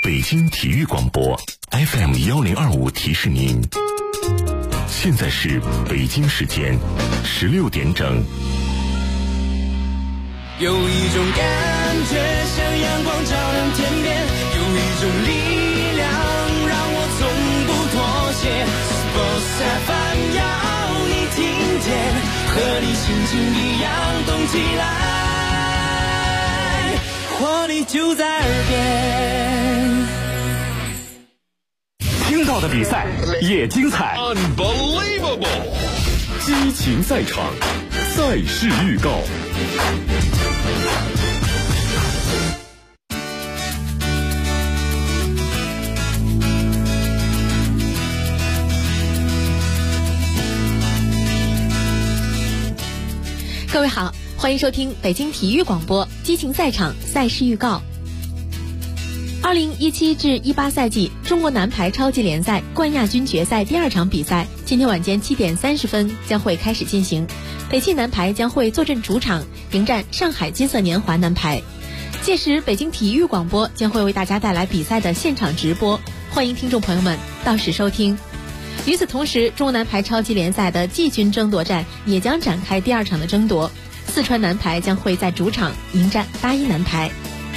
北京体育广播 FM1025提示您，现在是北京时间16点整。 有一种感觉像阳光照亮天边，有一种力量让我从不妥协。Sports FM 要你听见，和你心情一样动起来，活力就在耳边。 听到的比赛也精彩 Unbelievable 激情赛场，赛事预告。 各位好，欢迎收听北京体育广播激情赛场赛事预告。2017至18赛季中国男排超级联赛冠亚军决赛第2场比赛，今天晚间7点30分将会开始进行。北汽男排将会坐镇主场迎战上海金色年华男排，届时北京体育广播将会为大家带来比赛的现场直播，欢迎听众朋友们到时收听。与此同时，中国男排超级联赛的季军争夺战也将展开第2场的争夺，四川男排将会在主场迎战大一男排。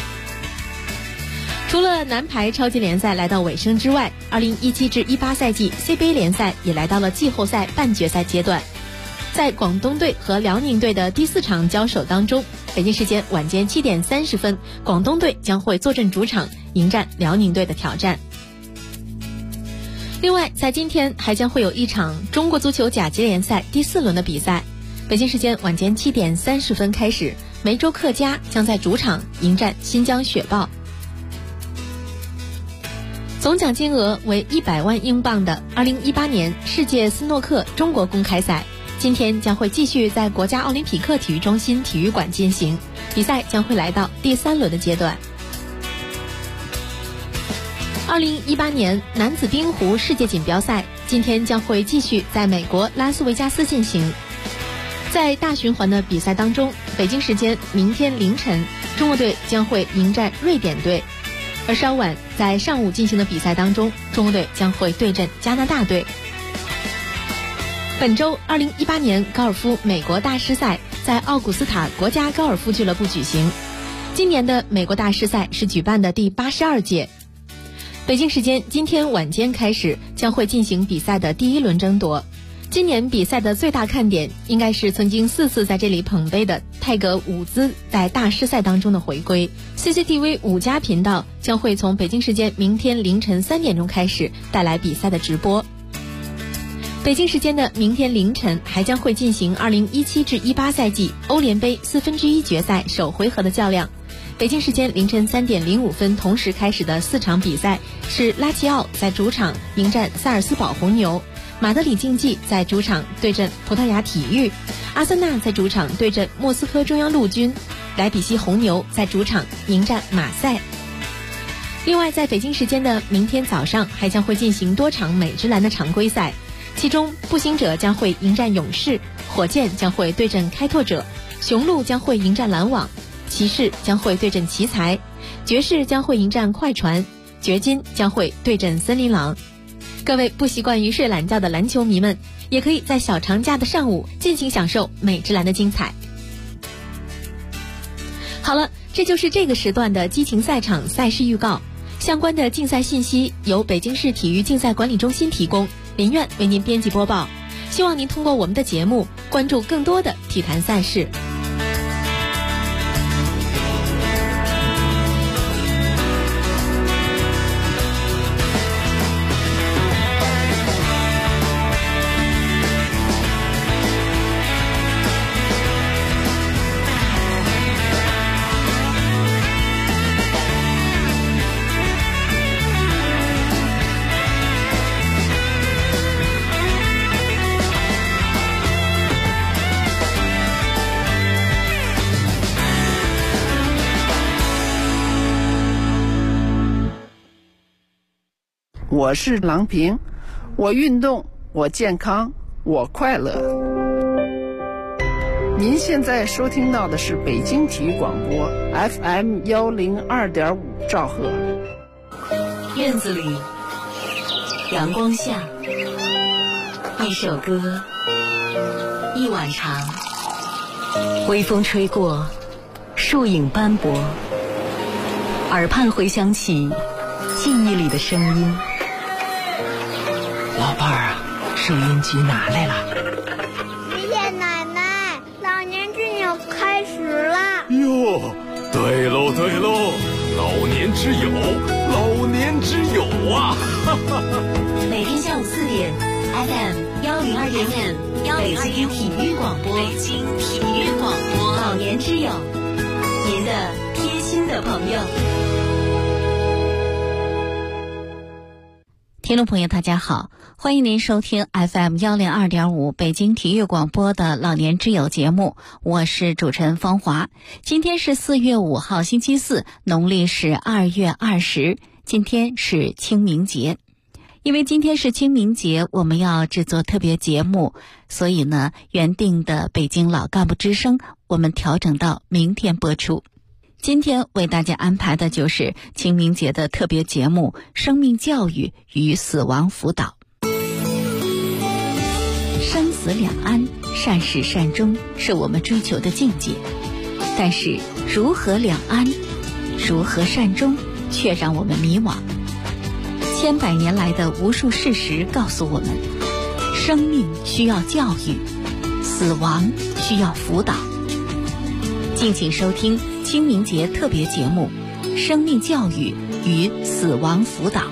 除了男排超级联赛来到尾声之外，2017至18赛季 CBA 联赛也来到了季后赛半决赛阶段。在广东队和辽宁队的第4场交手当中，北京时间晚间7点30分，广东队将会坐镇主场迎战辽宁队的挑战。另外，在今天还将会有一场中国足球甲级联赛第4轮的比赛，北京时间晚间7点30分开始，梅州客家将在主场迎战新疆雪豹。总奖金额为100万英镑的2018年世界斯诺克中国公开赛，今天将会继续在国家奥林匹克体育中心体育馆进行，比赛将会来到第3轮的阶段。2018年男子冰壶世界锦标赛今天将会继续在美国拉斯维加斯进行。在大循环的比赛当中，北京时间明天凌晨，中国队将会迎战瑞典队，而稍晚在上午进行的比赛当中，中国队将会对阵加拿大队。本周2018年高尔夫美国大师赛在奥古斯塔国家高尔夫俱乐部举行，今年的美国大师赛是举办的第82届。北京时间今天晚间开始，将会进行比赛的第1轮争夺。今年比赛的最大看点应该是曾经4次在这里捧杯的泰格伍兹在大师赛当中的回归。CCTV 5家频道将会从北京时间明天凌晨3点钟开始带来比赛的直播。北京时间的明天凌晨还将会进行2017至18赛季欧联杯1/4决赛首回合的较量。北京时间凌晨3点05分同时开始的4场比赛是拉齐奥在主场迎战萨尔斯堡红牛，马德里竞技在主场对阵葡萄牙体育，阿森纳在主场对阵莫斯科中央陆军，莱比锡红牛在主场迎战马赛。另外，在北京时间的明天早上还将会进行多场美职篮的常规赛，其中步行者将会迎战勇士，火箭将会对阵开拓者，雄鹿将会迎战篮网，骑士将会对阵奇才，爵士将会迎战快船，掘金将会对阵森林狼。各位不习惯于睡懒觉的篮球迷们，也可以在小长假的上午尽情享受美职篮的精彩。好了，这就是这个时段的激情赛场赛事预告。相关的竞赛信息由北京市体育竞赛管理中心提供，林苑为您编辑播报。希望您通过我们的节目关注更多的体坛赛事。 我是郎平，我运动，我健康，我快乐。您现在收听到的是北京体育广播 FM102.5兆赫。 院子里，阳光下，一首歌，一碗茶，微风吹过，树影斑驳，耳畔回响起记忆里的声音。 老伴儿啊，收音机拿来了。 爷爷奶奶，老年之友开始了。 哟，对喽对喽，老年之友，老年之友啊！ 每天下午4点 ，FM 102.5，北京体育广播，北京体育广播，老年之友，您的贴心的朋友。 听众朋友大家好，欢迎您收听 FM 102.5北京体育广播的老年之友节目，我是主持人方华。今天是4月5号星期四，农历是2月20，今天是清明节。因为今天是清明节，我们要制作特别节目，所以呢，原定的北京老干部之声我们调整到明天播出。今天为大家安排的就是清明节的特别节目《生命教育与死亡辅导》。生死两安，善始善终是我们追求的境界，但是如何两安，如何善终，却让我们迷惘。千百年来的无数事实告诉我们，生命需要教育，死亡需要辅导。敬请收听清明节特别节目《生命教育与死亡辅导》。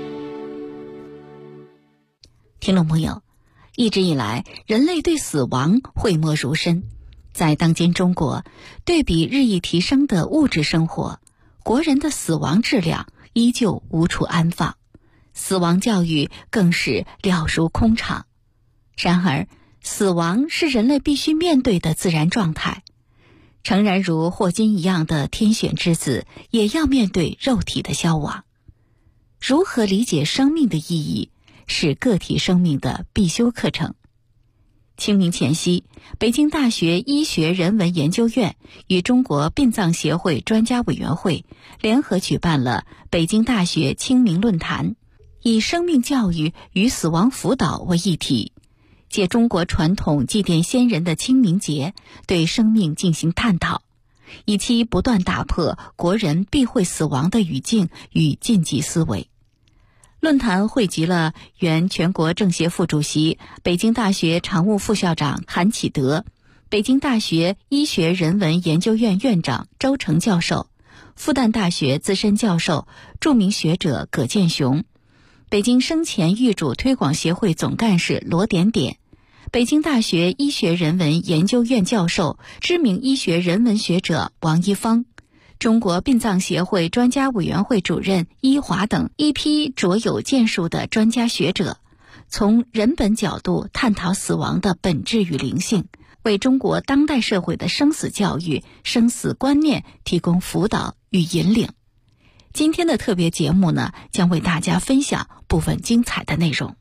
听众朋友，一直以来，人类对死亡讳莫如深。在当今中国，对比日益提升的物质生活，国人的死亡质量依旧无处安放，死亡教育更是了如空场。然而，死亡是人类必须面对的自然状态。诚然如霍金一样的天选之子，也要面对肉体的消亡。如何理解生命的意义，是个体生命的必修课程。清明前夕，北京大学医学人文研究院与中国殡葬协会专家委员会联合举办了北京大学清明论坛，以生命教育与死亡辅导为议题，借中国传统祭奠先人的清明节，对生命进行探讨，以期不断打破国人避讳死亡的语境与禁忌思维。论坛汇集了原全国政协副主席、北京大学常务副校长韩启德、北京大学医学人文研究院院长周成教授、复旦大学资深教授、著名学者葛建雄、北京生前预嘱推广协会总干事罗点点、北京大学医学人文研究院教授、知名医学人文学者王一芳、中国殡葬协会专家委员会主任伊华等一批卓有建树的专家学者，从人本角度探讨死亡的本质与灵性，为中国当代社会的生死教育、生死观念提供辅导与引领。今天的特别节目呢，将为大家分享部分精彩的内容。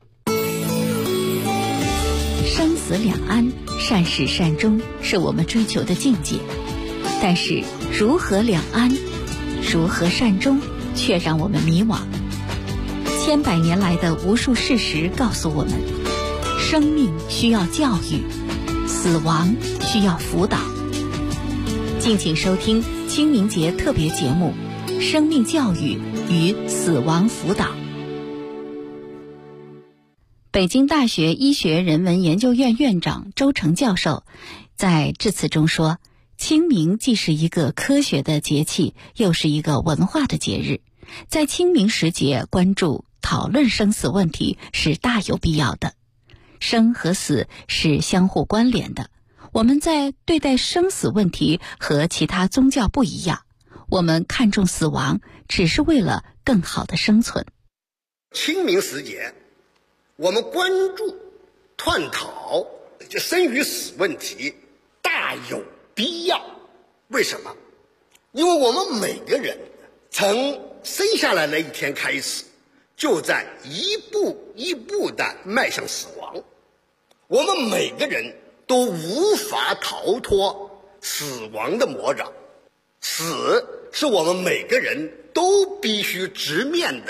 生死两安，善始善终是我们追求的境界，但是如何两安，如何善终，却让我们迷惘。千百年来的无数事实告诉我们，生命需要教育，死亡需要辅导。敬请收听清明节特别节目《生命教育与死亡辅导》。北京大学医学人文研究院院长周成教授在致辞中说，清明既是一个科学的节气，又是一个文化的节日。在清明时节关注讨论生死问题是大有必要的。生和死是相互关联的，我们在对待生死问题和其他宗教不一样，我们看重死亡只是为了更好的生存。 清明时节，我们关注探讨这生与死问题大有必要。为什么？因为我们每个人从生下来那一天开始，就在一步一步地迈向死亡。我们每个人都无法逃脱死亡的魔掌，死是我们每个人都必须直面的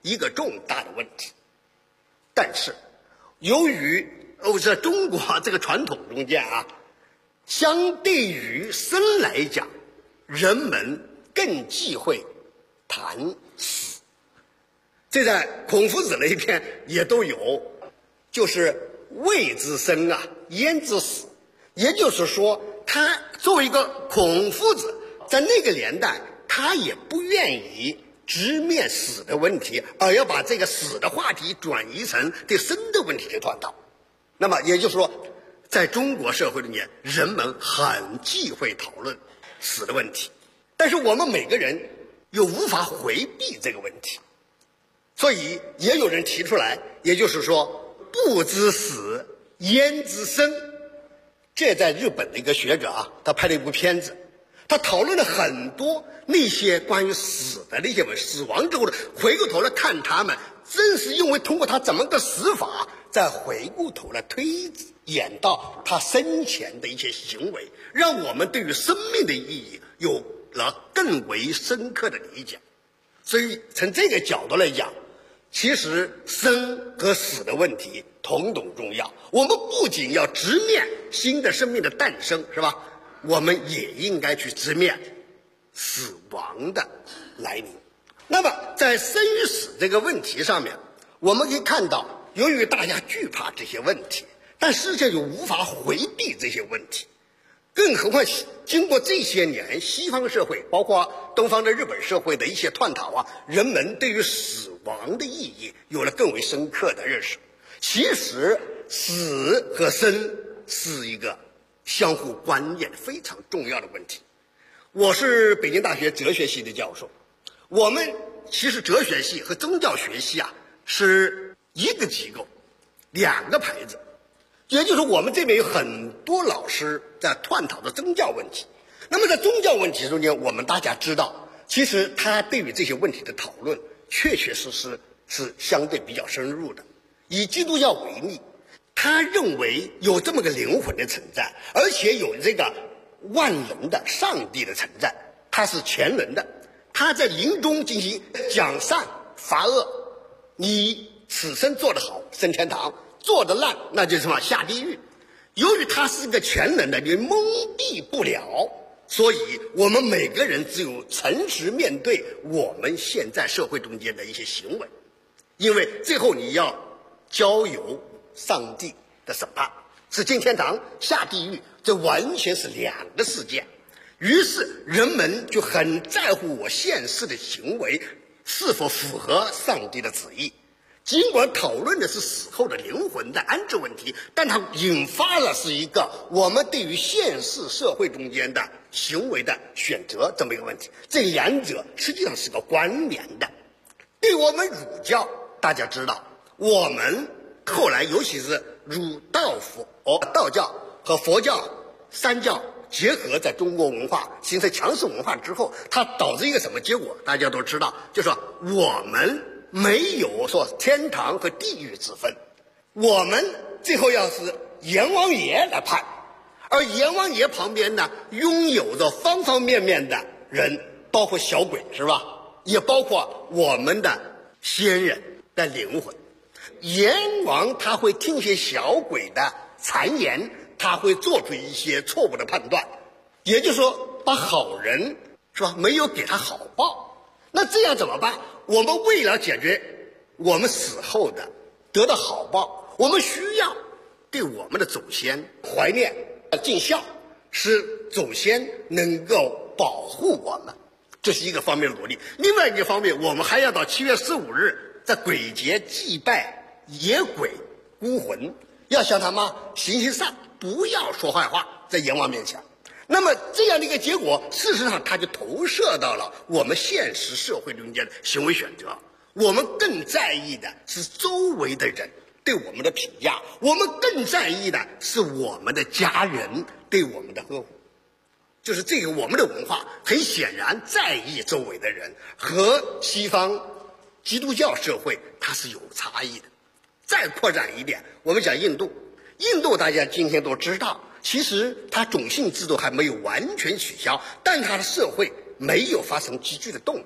一个重大的问题。但是由于在中国这个传统中间相对于生来讲，人们更忌讳谈死。这在孔夫子那一篇也都有，就是未之生焉知死。也就是说，他作为一个孔夫子，在那个年代他也不愿意直面死的问题，而要把这个死的话题转移成对生的问题去探讨。那么也就是说，在中国社会里面，人们很忌讳讨论死的问题，但是我们每个人又无法回避这个问题，所以也有人提出来，也就是说，不知死焉知生。这在日本的一个学者他拍了一部片子，他讨论了很多那些关于死的那些死亡之后的，回过头来看他们，正是因为通过他怎么个死法，再回过头来推演到他生前的一些行为，让我们对于生命的意义有了更为深刻的理解。所以从这个角度来讲，其实生和死的问题同等重要。我们不仅要直面新的生命的诞生，是吧？我们也应该去直面死亡的来临。那么在生与死这个问题上面，我们可以看到，由于大家惧怕这些问题，但实际上又无法回避这些问题。更何况经过这些年西方社会包括东方的日本社会的一些探讨人们对于死亡的意义有了更为深刻的认识。其实死和生是一个相互关联非常重要的问题。我是北京大学哲学系的教授，我们其实哲学系和宗教学系是一个机构，两个牌子。也就是我们这边有很多老师在探讨的宗教问题。那么在宗教问题中间，我们大家知道，其实他对于这些问题的讨论确确实实是相对比较深入的。以基督教为例，他认为有这么个灵魂的存在，而且有这个万能的上帝的存在，他是全能的，他在临终进行奖善罚恶，你此生做得好升天堂，做得烂那就是什么下地狱。由于他是一个全能的，你蒙蔽不了，所以我们每个人只有诚实面对我们现在社会中间的一些行为，因为最后你要交由上帝的审判，是进天堂下地狱，这完全是两个事件。于是人们就很在乎我现世的行为是否符合上帝的旨意。尽管讨论的是死后的灵魂的安置问题，但它引发了是一个我们对于现世社会中间的行为的选择这么一个问题。这两者实际上是个关联的。对我们儒教，大家知道，我们后来尤其是儒道道教和佛教三教结合在中国文化形成强势文化之后，它导致一个什么结果大家都知道，就是说我们没有说天堂和地狱之分，我们最后要是阎王爷来判，而阎王爷旁边呢拥有着方方面面的人，包括小鬼是吧，也包括我们的仙人的灵魂。阎王他会听些小鬼的谗言，他会做出一些错误的判断，也就是说把好人是吧没有给他好报。那这样怎么办？我们为了解决我们死后的得到好报，我们需要对我们的祖先怀念尽孝，使祖先能够保护我们，这是一个方面的努力。另外一个方面，我们还要到7月15日在鬼节祭拜野鬼孤魂，要向他们行善，不要说坏话在阎王面前。那么这样的一个结果，事实上它就投射到了我们现实社会中间的行为选择。我们更在意的是周围的人对我们的评价，我们更在意的是我们的家人对我们的呵护。就是这个我们的文化很显然在意周围的人，和西方基督教社会它是有差异的。再扩展一点，我们讲印度大家今天都知道，其实它种姓制度还没有完全取消，但它的社会没有发生急剧的动荡。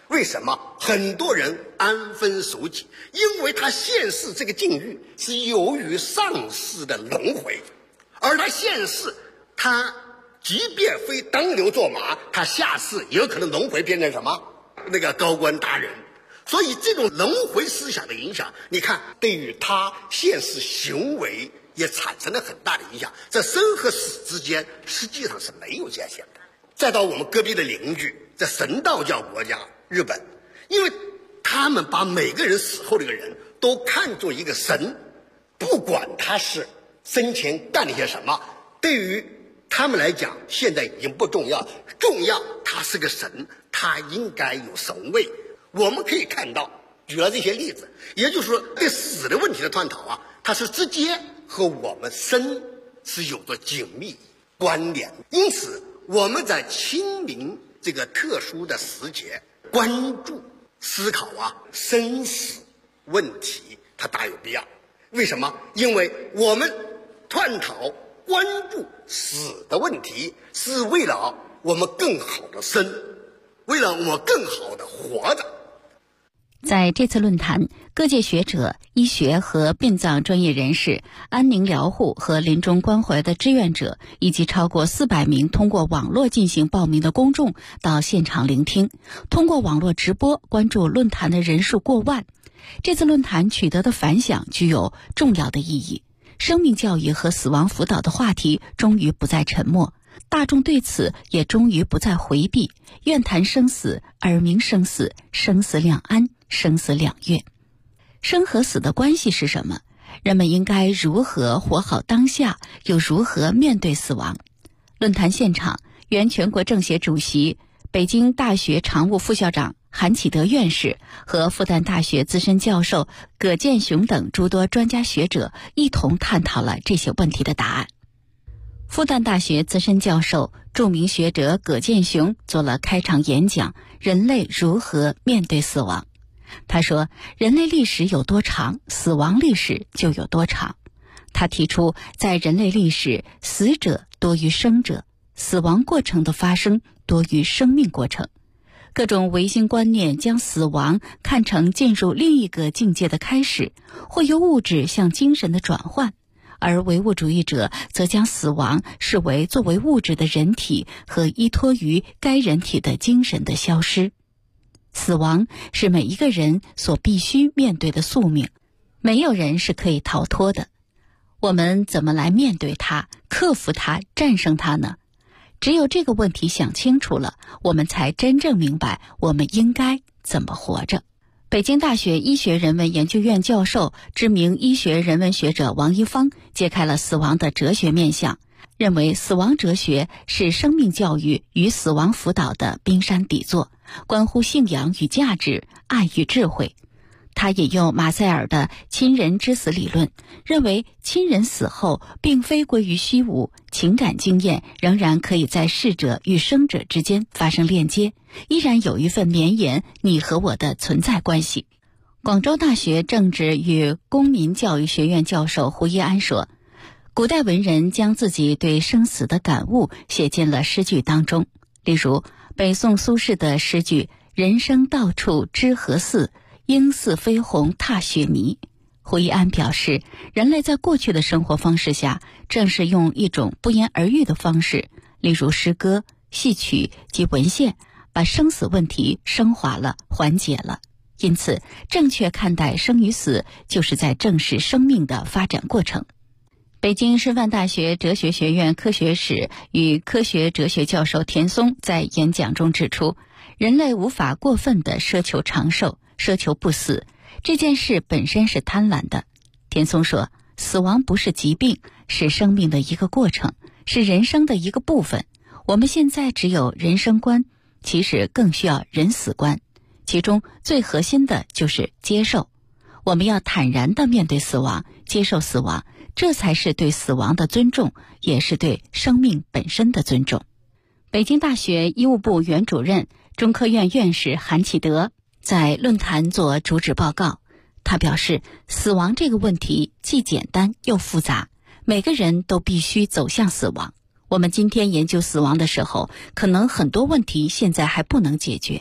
为什么很多人安分守己？因为他现世这个境遇是由于上世的轮回，而他现世他即便非当牛做马，他下世也有可能轮回变成什么那个高官大人。所以这种轮回思想的影响，你看对于他现世行为也产生了很大的影响。在生和死之间实际上是没有界限的。再到我们隔壁的邻居，在神道教国家日本，因为他们把每个人死后的一个人都看作一个神，不管他是生前干了些什么，对于他们来讲现在已经不重要，重要他是个神，他应该有神位。我们可以看到举了这些例子，也就是说对死的问题的探讨啊，它是直接和我们生是有着紧密关联。因此我们在清明这个特殊的时节关注思考生死问题，它大有必要。为什么？因为我们探讨关注死的问题，是为了我们更好的生，为了我们更好的活着。 在这次论坛，各界学者、医学和殡葬专业人士、安宁疗护和临终关怀的志愿者，以及超过400名通过网络进行报名的公众到现场聆听。通过网络直播关注论坛的人数过万。这次论坛取得的反响具有重要的意义。生命教育和死亡辅导的话题终于不再沉默，大众对此也终于不再回避。愿谈生死，耳鸣生死，生死两安，生死两悦。生和死的关系是什么？人们应该如何活好当下，又如何面对死亡？论坛现场，原全国政协主席、北京大学常务副校长韩启德院士和复旦大学资深教授葛剑雄等诸多专家学者一同探讨了这些问题的答案。复旦大学资深教授、著名学者葛剑雄做了开场演讲，人类如何面对死亡。他说，人类历史有多长，死亡历史就有多长。他提出，在人类历史，死者多于生者，死亡过程的发生多于生命过程。各种唯心观念将死亡看成进入另一个境界的开始，或由物质向精神的转换，而唯物主义者则将死亡视为作为物质的人体和依托于该人体的精神的消失。死亡是每一个人所必须面对的宿命，没有人是可以逃脱的。我们怎么来面对它、克服它、战胜它呢？只有这个问题想清楚了，我们才真正明白我们应该怎么活着。北京大学医学人文研究院教授、知名医学人文学者王一芳揭开了死亡的哲学面向，认为死亡哲学是生命教育与死亡辅导的冰山底座，关乎信仰与价值、爱与智慧。他引用马塞尔的亲人之死理论，认为亲人死后并非归于虚无，情感经验仍然可以在逝者与生者之间发生链接，依然有一份绵延你和我的存在关系。广州大学政治与公民教育学院教授胡一安说，古代文人将自己对生死的感悟写进了诗句当中，例如北宋苏轼的诗句人生到处知何似，应似飞鸿踏雪泥。胡一安表示，人类在过去的生活方式下，正是用一种不言而喻的方式，例如诗歌、戏曲及文献，把生死问题升华了、缓解了。因此，正确看待生与死，就是在正视生命的发展过程。北京师范大学哲学学院科学史与科学哲学教授田松在演讲中指出，人类无法过分地奢求长寿、奢求不死，这件事本身是贪婪的。田松说，死亡不是疾病，是生命的一个过程，是人生的一个部分。我们现在只有人生观，其实更需要人死观，其中最核心的就是接受。我们要坦然地面对死亡，接受死亡，这才是对死亡的尊重，也是对生命本身的尊重。北京大学医务部原主任、中科院院士韩启德在论坛做主旨报告，他表示，死亡这个问题既简单又复杂，每个人都必须走向死亡。我们今天研究死亡的时候，可能很多问题现在还不能解决，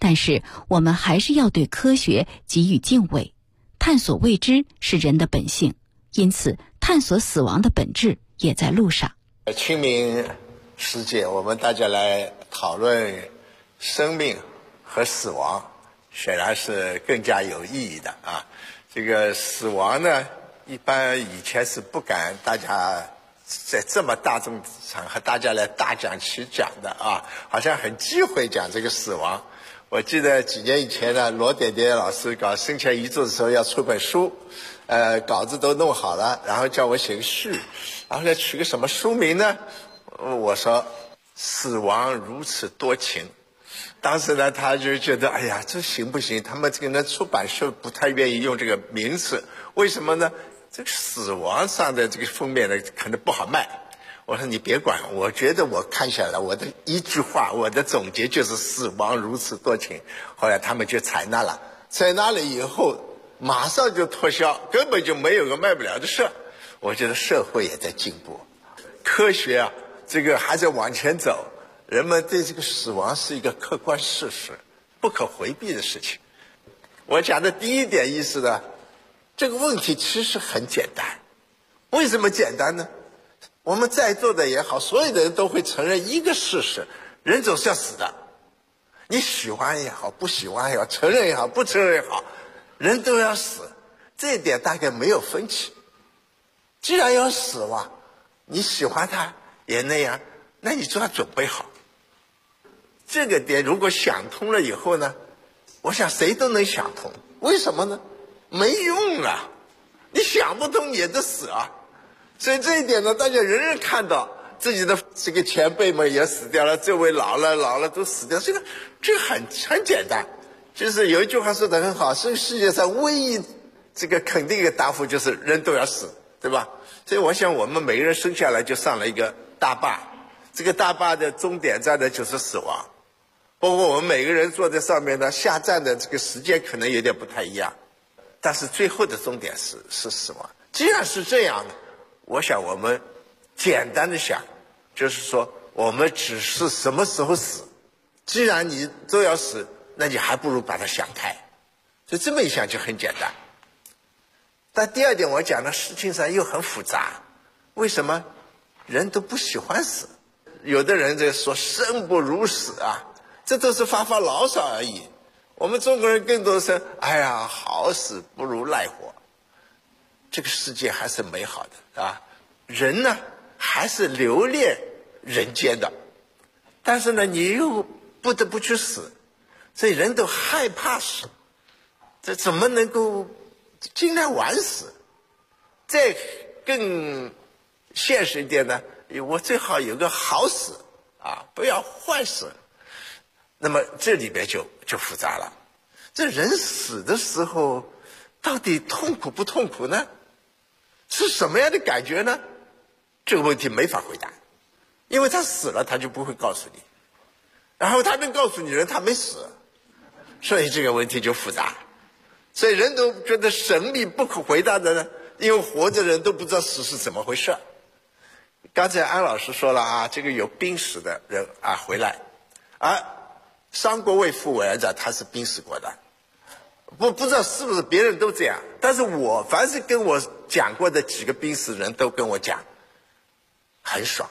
但是我们还是要对科学给予敬畏。探索未知是人的本性，因此探索死亡的本质也在路上。 清明时节，我们大家来讨论生命和死亡，显然是更加有意义的啊。这个死亡呢，一般以前是不敢大家在这么大众场合大家来大讲其讲的啊，好像很忌讳讲这个死亡。我记得几年以前呢，罗点点老师搞生前遗嘱的时候要出本书，稿子都弄好了，然后叫我写个序，然后要取个什么书名呢？我说死亡如此多情。当时呢，他就觉得哎呀，这行不行？他们这个呢出版社不太愿意用这个名词，为什么呢？这个死亡上的这个封面呢可能不好卖。我说你别管，我觉得我看下来，我的一句话，我的总结就是死亡如此多情。后来他们就采纳了，采纳了以后马上就脱销，根本就没有个卖不了的事。我觉得社会也在进步，科学啊，这个还在往前走。人们对这个死亡是一个客观事实，不可回避的事情。我讲的第一点意思呢，这个问题其实很简单。为什么简单呢？我们在座的也好，所有的人都会承认一个事实，人总是要死的。你喜欢也好，不喜欢也好，承认也好，不承认也好，人都要死，这一点大概没有分歧。既然要死嘛，你喜欢他也那样，那你就要准备好。这个点如果想通了以后呢，我想谁都能想通。为什么呢？没用啊，你想不通也得死啊。所以这一点呢，大家人人看到自己的这个前辈们也死掉了，这位老了都死掉，这个很简单。就是有一句话说得很好，是世界上唯一这个肯定的答复就是人都要死，对吧？所以我想我们每个人生下来就上了一个大坝，这个大坝的终点站呢就是死亡。包括我们每个人坐在上面呢，下站的这个时间可能有点不太一样，但是最后的终点是死亡。既然是这样的，我想我们简单的想，就是说我们只是什么时候死。既然你都要死，那你还不如把它想开。所以这么一想就很简单。但第二点我讲的事情上又很复杂。为什么？人都不喜欢死。有的人在说生不如死啊，这都是发牢骚而已。我们中国人更多是哎呀，好死不如赖活。这个世界还是美好的啊，人呢还是留恋人间的，但是呢你又不得不去死，所以人都害怕死，这怎么能够尽量晚死？再更现实一点呢，我最好有个好死啊，不要坏死。那么这里边就复杂了，这人死的时候到底痛苦不痛苦呢？是什么样的感觉呢？这个问题没法回答，因为他死了他就不会告诉你，然后他能告诉你人他没死，所以这个问题就复杂。所以人都觉得神秘不可回答的呢，因为活着人都不知道死是怎么回事。刚才安老师说了啊，这个有濒死的人啊回来，而商国卫副委员长他是濒死过的，不知道是不是别人都这样，但是我凡是跟我讲过的几个濒死人都跟我讲很爽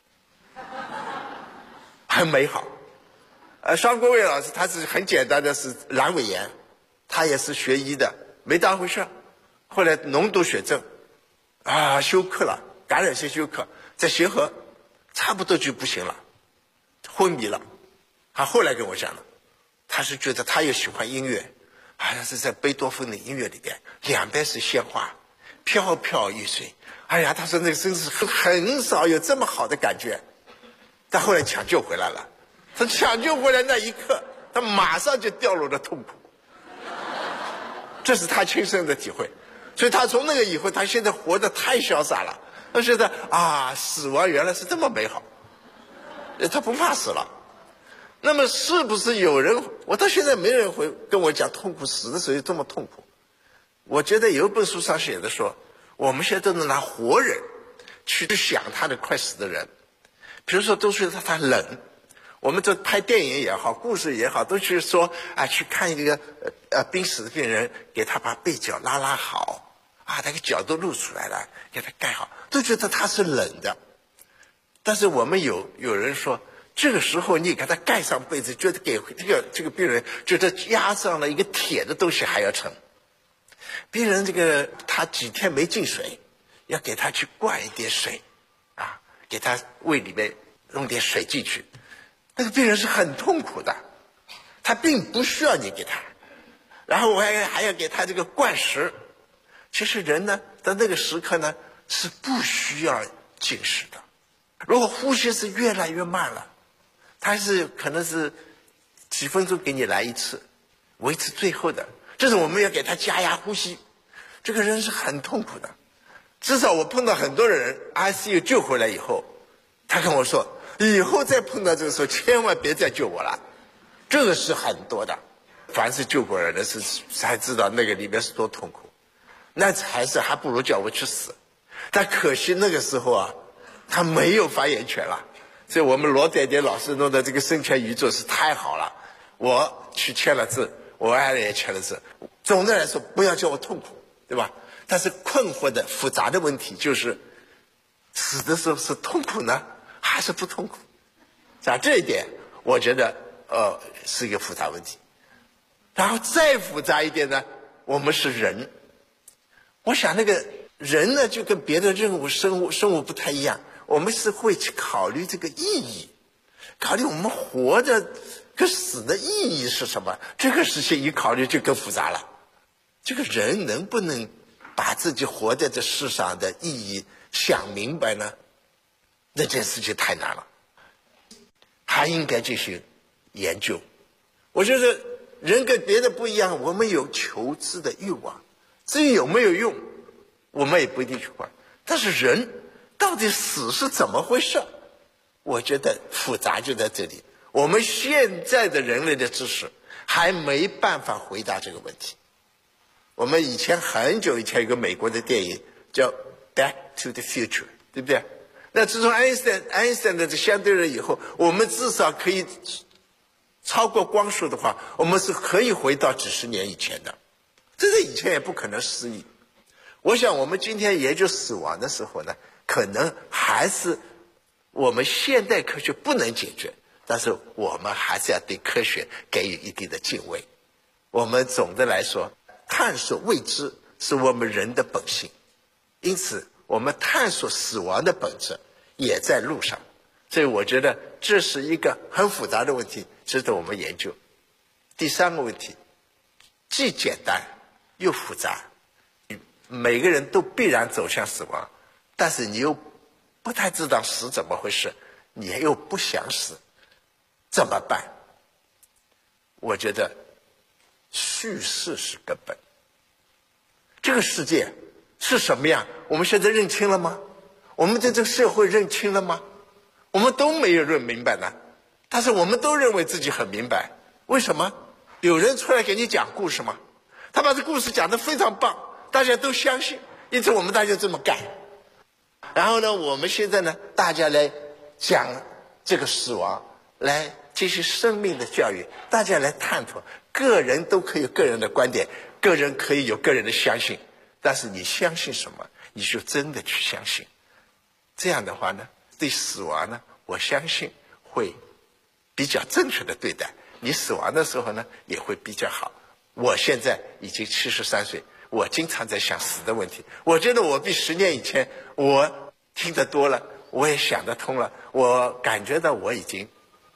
很美好。商国卫老师他是很简单的是阑尾炎，他也是学医的，没当回事，后来脓毒血症啊，休克了，感染性休克，在协和差不多就不行了，昏迷了。他后来跟我讲了，他是觉得他也喜欢音乐，好像是在贝多芬的音乐里边，两边是鲜花，飘飘欲睡。哎呀，他说那个真是很少有这么好的感觉。但后来抢救回来了，他抢救回来那一刻，他马上就掉入了痛苦。这是他亲身的体会，所以他从那个以后，他现在活得太潇洒了。他觉得啊，死亡原来是这么美好，他不怕死了。那么是不是有人，我到现在没人会跟我讲痛苦，死的时候这么痛苦。我觉得有一本书上写的说，我们现在都能拿活人去想他的快死的人，比如说都说他冷， 我们这拍电影也好，故事也好，都是说去看一个濒死的病人，给他把背脚拉好那个脚都露出来了，给他盖好，都觉得他是冷的。但是我们有人说，这个时候你给他盖上被子，觉得给这个病人觉得压上了一个铁的东西还要沉。病人他几天没进水，要给他去灌一点水给他胃里面弄点水进去，那个病人是很痛苦的，他并不需要你给他，然后我还要给他这个灌食。其实人呢，在那个时刻呢是不需要进食的。如果呼吸是越来越慢了，他是可能是几分钟给你来一次，维持最后的，这是我们要给他加压呼吸。这个人是很痛苦的。至少我碰到很多人 ICU 救回来以后，他跟我说，以后再碰到这个时候千万别再救我了。这个是很多的，凡是救过人的是才知道那个里面是多痛苦，那还不如叫我去死。但可惜那个时候他没有发言权了。所以我们罗点点老师弄的这个生前遗嘱是太好了，我去签了字，我爱人也签了字。总的来说，不要叫我痛苦，对吧？但是困惑的复杂的问题就是，死的时候是痛苦呢，还是不痛苦？这一点我觉得是一个复杂问题。然后再复杂一点呢，我们是人。我想那个人呢，就跟别的生物不太一样，我们是会去考虑这个意义，考虑我们活着跟死的意义是什么。这个事情一考虑就更复杂了。这个人能不能把自己活在这世上的意义想明白呢？那件事情太难了，还应该进行研究。我觉得人跟别的不一样，我们有求知的欲望，至于有没有用我们也不一定去管。但是人到底死是怎么回事，我觉得复杂就在这里。我们现在的人类的知识还没办法回答这个问题。我们很久以前有个美国的电影叫 Back to the Future， 对不对？那自从爱因斯坦的相对论以后，我们至少可以超过光速的话，我们是可以回到几十年以前的，这在以前也不可能思议。我想我们今天研究死亡的时候呢，可能还是我们现代科学不能解决，但是我们还是要对科学给予一定的敬畏。我们总的来说，探索未知是我们人的本性，因此我们探索死亡的本质也在路上。所以我觉得这是一个很复杂的问题，值得我们研究。第三个问题，既简单又复杂，每个人都必然走向死亡，但是你又不太知道死怎么回事，你又不想死，怎么办？我觉得叙事是根本。这个世界是什么样，我们现在认清了吗？我们对这个社会认清了吗？我们都没有认明白呢，但是我们都认为自己很明白。为什么？有人出来给你讲故事吗？他把这故事讲得非常棒，大家都相信，因此我们大家这么干。然后呢，我们现在呢，大家来讲这个死亡，来进行生命的教育，大家来探讨，个人都可以有个人的观点，个人可以有个人的相信，但是你相信什么，你就真的去相信。这样的话呢，对死亡呢，我相信会比较正确的对待。你死亡的时候呢，也会比较好。我现在已经73岁，我经常在想死的问题。我觉得我比10年以前我听得多了，我也想得通了，我感觉到我已经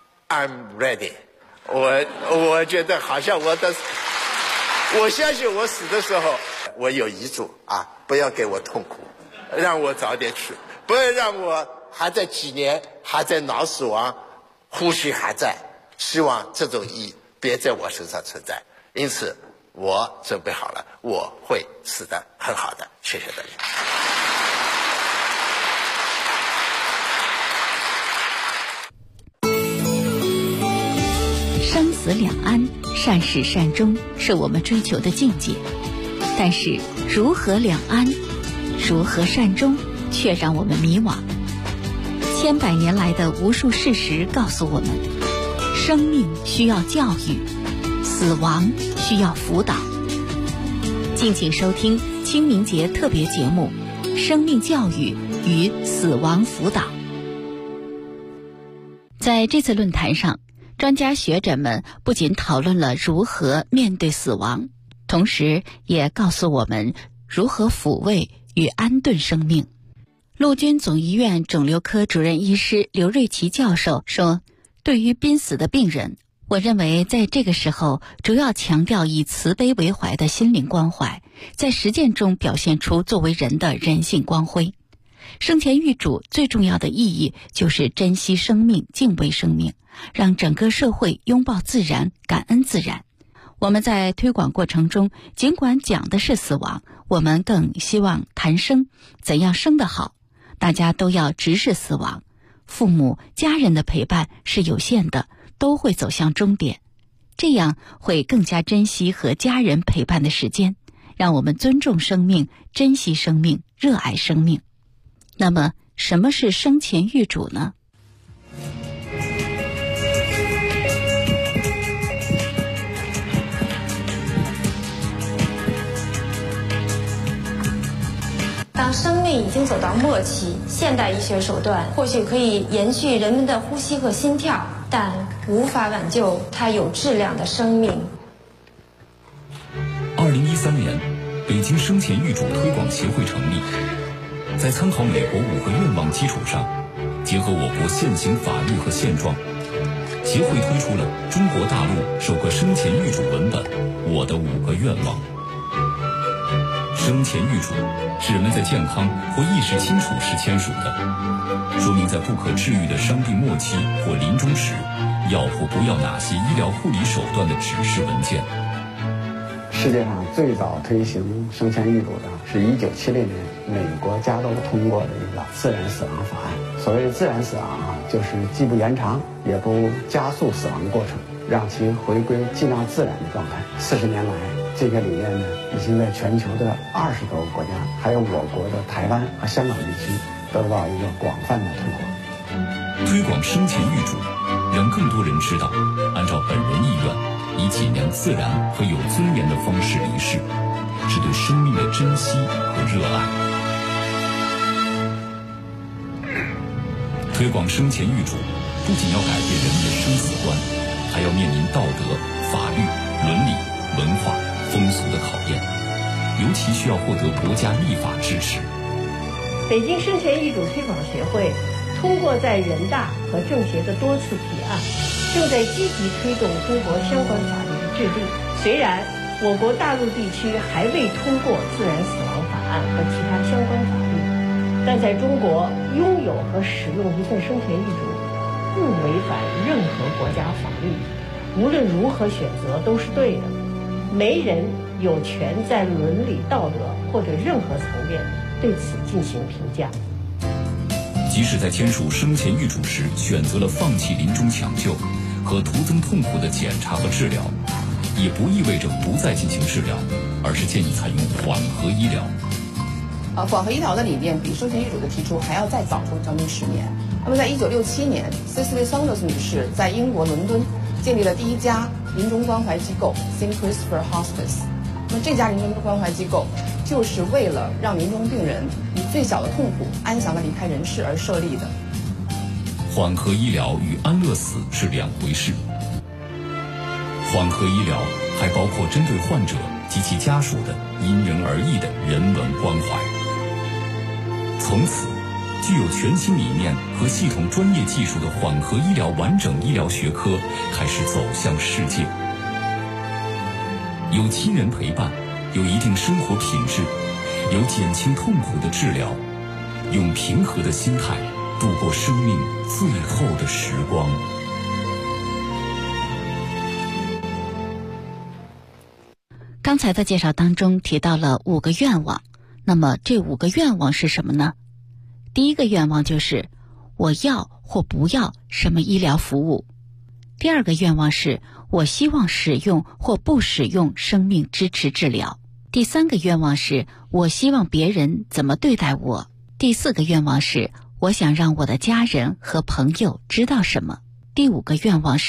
I'm ready。我觉得好像我相信我死的时候，我有遗嘱不要给我痛苦，让我早点去，不要让我还在几年还在脑死亡，呼吸还在，希望这种意别在我身上存在。因此我准备好了，我会死得很好的。谢谢大家。 生死两安，善始善终是我们追求的境界，但是如何两安，如何善终，却让我们迷惘。千百年来的无数事实告诉我们， 生命需要教育，死亡需要辅导。敬请收听清明节特别节目《生命教育与死亡辅导》。在这次论坛上，专家学者们不仅讨论了如何面对死亡，同时也告诉我们如何抚慰与安顿生命。陆军总医院肿瘤科主任医师刘瑞奇教授说，对于濒死的病人，我认为在这个时候主要强调以慈悲为怀的心灵关怀，在实践中表现出作为人的人性光辉。生前预嘱最重要的意义就是珍惜生命，敬畏生命，让整个社会拥抱自然，感恩自然。我们在推广过程中，尽管讲的是死亡，我们更希望谈生，怎样生得好。大家都要直视死亡，父母、家人的陪伴是有限的，都会走向终点，这样会更加珍惜和家人陪伴的时间，让我们尊重生命，珍惜生命，热爱生命。那么，什么是生前预嘱呢？ 当生命已经走到末期，现代医学手段或许可以延续人们的呼吸和心跳，但无法挽救它有质量的生命。 2013年，北京生前预嘱推广协会成立，在参考美国5个愿望基础上，结合我国现行法律和现状，协会推出了中国大陆首个生前预嘱文本《我的5个愿望》。生前预嘱是人们在健康或意识清楚时签署的，说明在不可治愈的伤病末期或临终时，要或不要哪些医疗护理手段的指示文件。 世界上最早推行生前预嘱的是1970年美国加州通过的一个自然死亡法案。所谓自然死亡就是既不延长也不加速死亡的过程，让其回归尽量自然的状态。40年来，这个理念呢，已经在全球的20多个国家，还有我国的台湾和香港地区得到一个广泛的推广。 推广生前预嘱，让更多人知道，按照本人意愿，以尽量自然和有尊严的方式离世，是对生命的珍惜和热爱。推广生前预嘱，不仅要改变人们的生死观，还要面临道德、法律、伦理、文化、风俗的考验，尤其需要获得国家立法支持。 北京生前预嘱推广协会通过在人大和政协的多次提案，正在积极推动中国相关法律的制定。虽然我国大陆地区还未通过自然死亡法案和其他相关法律，但在中国拥有和使用一份生前预嘱不违反任何国家法律，无论如何选择都是对的。没人有权在伦理道德或者任何层面对此进行评价。 即使在签署生前预嘱时选择了放弃临终抢救和徒增痛苦的检查和治疗，也不意味着不再进行治疗，而是建议采用缓和医疗。 缓和医疗的理念比生前预嘱的提出还要再早出将近10年。那么在1967年 Cicely Saunders 女士在英国伦敦建立了第一家临终关怀机构 St. Christopher Hospice。那么这家临终关怀机构就是为了让临终病人以最小的痛苦安详地离开人世而设立的。 缓和医疗与安乐死是两回事。缓和医疗还包括针对患者及其家属的因人而异的人文关怀。从此，具有全新理念和系统专业技术的缓和医疗完整医疗学科开始走向世界。有亲人陪伴，有一定生活品质，有减轻痛苦的治疗，用平和的心态度过生命最后的时光。 刚才的介绍当中提到了5个愿望，那么这5个愿望是什么呢？第一个愿望就是我要或不要什么医疗服务。第二个愿望是我希望使用或不使用生命支持治疗。第3个愿望是我希望别人怎么对待我。第4个愿望是我想让我的家人和朋友知道什么。第5个愿望是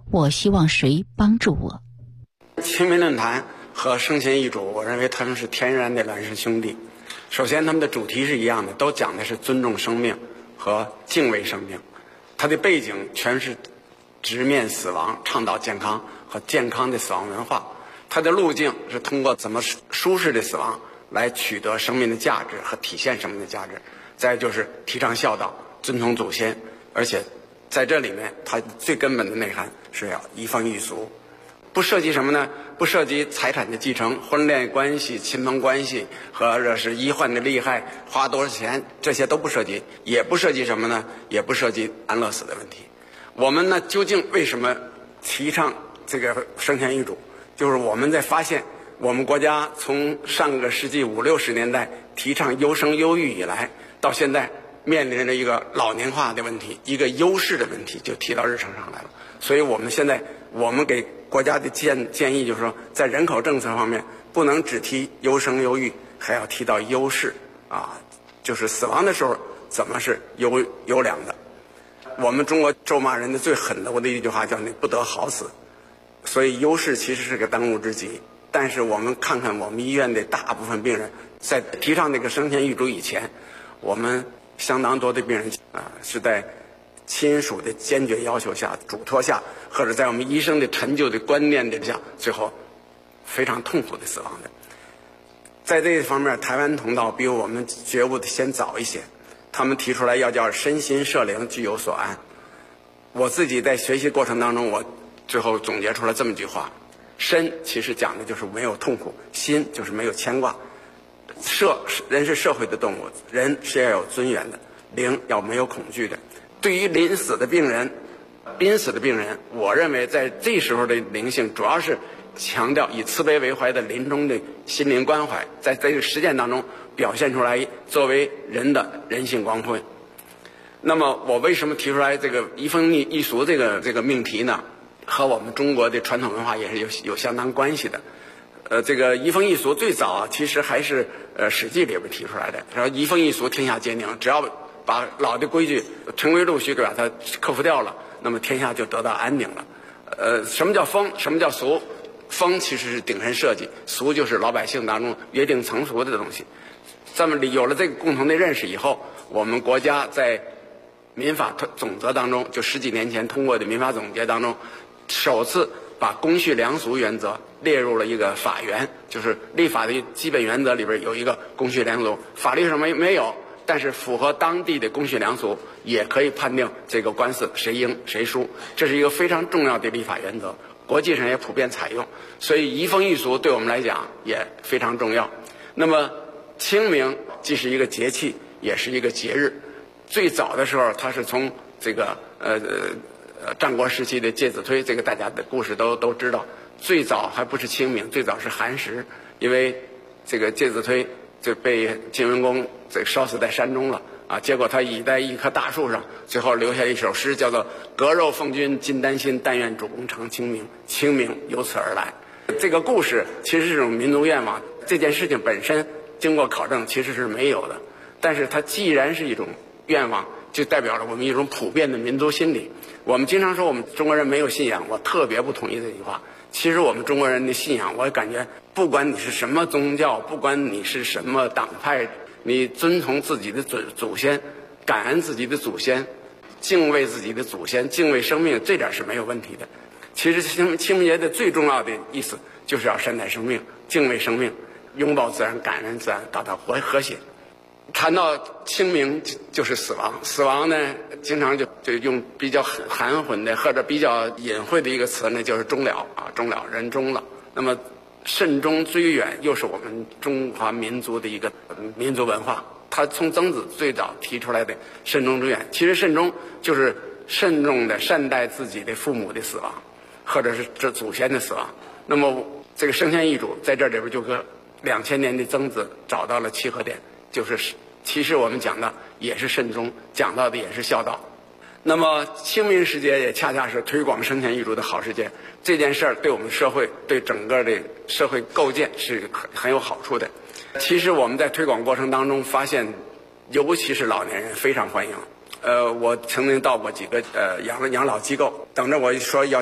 我希望谁帮助我。 清明论坛和生前遗嘱，我认为他们是天然的孪生兄弟。首先他们的主题是一样的，都讲的是尊重生命和敬畏生命。它的背景全是直面死亡，倡导健康和健康的死亡文化。它的路径是通过怎么舒适的死亡来取得生命的价值和体现生命的价值。再就是提倡孝道，遵从祖先，而且在这里面它最根本的内涵是要移风易俗，不涉及什么呢？不涉及财产的继承、婚恋关系、亲朋关系和这是医患的利害、花多少钱，这些都不涉及，也不涉及什么呢？也不涉及安乐死的问题。我们呢，究竟为什么提倡这个生前遗嘱？就是我们在发现我们国家从上个世纪50、60年代提倡优生优育以来，到现在面临着一个老龄化的问题，一个优势的问题就提到日程上来了。所以我们现在给国家的建议就是说，在人口政策方面不能只提优生优育，还要提到优势啊，就是死亡的时候怎么是优良的。我们中国咒骂人的最狠的一句话叫你不得好死，所以优势其实是个当务之急。但是我们看看我们医院的大部分病人，在提倡这个生前遗嘱以前，我们相当多的病人是在亲属的坚决要求下、嘱托下，或者在我们医生的陈旧的观念之下，最后非常痛苦的死亡的。在这一方面，台湾同道比我们觉悟的先早一些，他们提出来要叫身心摄灵，具有所安。我自己在学习过程当中，我最后总结出来这么一句话：身其实讲的就是没有痛苦，心就是没有牵挂。人是社会的动物，人是要有尊严的，灵要没有恐惧的。对于濒死的病人，我认为在这时候的灵性主要是强调以慈悲为怀的临终的心灵关怀，在这个实践当中表现出来作为人的人性光辉。那么我为什么提出来这个移风易俗这个命题呢？和我们中国的传统文化也是有相当关系的。这个移风易俗最早其实还是史记里边提出来的，说移风易俗天下皆宁，只要把老的规矩陈规陆续给把它克服掉了，那么天下就得到安宁了。什么叫风？什么叫俗？风其实是顶层设计，俗就是老百姓当中约定成俗的东西。这么有了这个共同的认识以后，我们国家在民法总则当中，就10几年前通过的民法总结当中，首次把公序良俗原则列入了一个法源，就是立法的基本原则里边有一个公序良俗。法律上没有，但是符合当地的公序良俗，也可以判定这个官司谁赢谁输，这是一个非常重要的立法原则，国际上也普遍采用。所以移风易俗对我们来讲也非常重要。那么清明既是一个节气，也是一个节日。最早的时候，它是从这个战国时期的介子推，这个大家的故事都知道。最早还不是清明，最早是寒食，因为这个介子推就被晋文公烧死在山中了啊。结果他倚在一棵大树上，最后留下一首诗，叫做“割肉奉君尽丹心，但愿主公长清明”。清明由此而来。这个故事其实是一种民族愿望，这件事情本身经过考证其实是没有的，但是它既然是一种愿望，就代表了我们一种普遍的民族心理。我们经常说我们中国人没有信仰，我特别不同意这句话。其实我们中国人的信仰，我感觉不管你是什么宗教，不管你是什么党派，你遵从自己的祖先，感恩自己的祖先，敬畏自己的祖先，敬畏生命，这点是没有问题的。其实清明节的最重要的意思就是要善待生命，敬畏生命，拥抱自然，感恩自然，达到和谐。谈到清明就是死亡，死亡呢经常就用比较含混的或者比较隐晦的一个词呢，就是终了啊，终了，人终了。那么慎终追远又是我们中华民族的一个民族文化，他从曾子最早提出来的慎终追远，其实慎终就是慎重的善待自己的父母的死亡，或者是这祖先的死亡。那么这个生前遗嘱在这里边就和2000年的曾子找到了契合点，就是其实我们讲的也是慎终，讲到的也是孝道。那么清明时节也恰恰是推广生前遗嘱的好时节，这件事儿对我们社会，对整个的社会构建是很有好处的。其实我们在推广过程当中发现，尤其是老年人非常欢迎。我曾经到过几个养老机构，等着我说要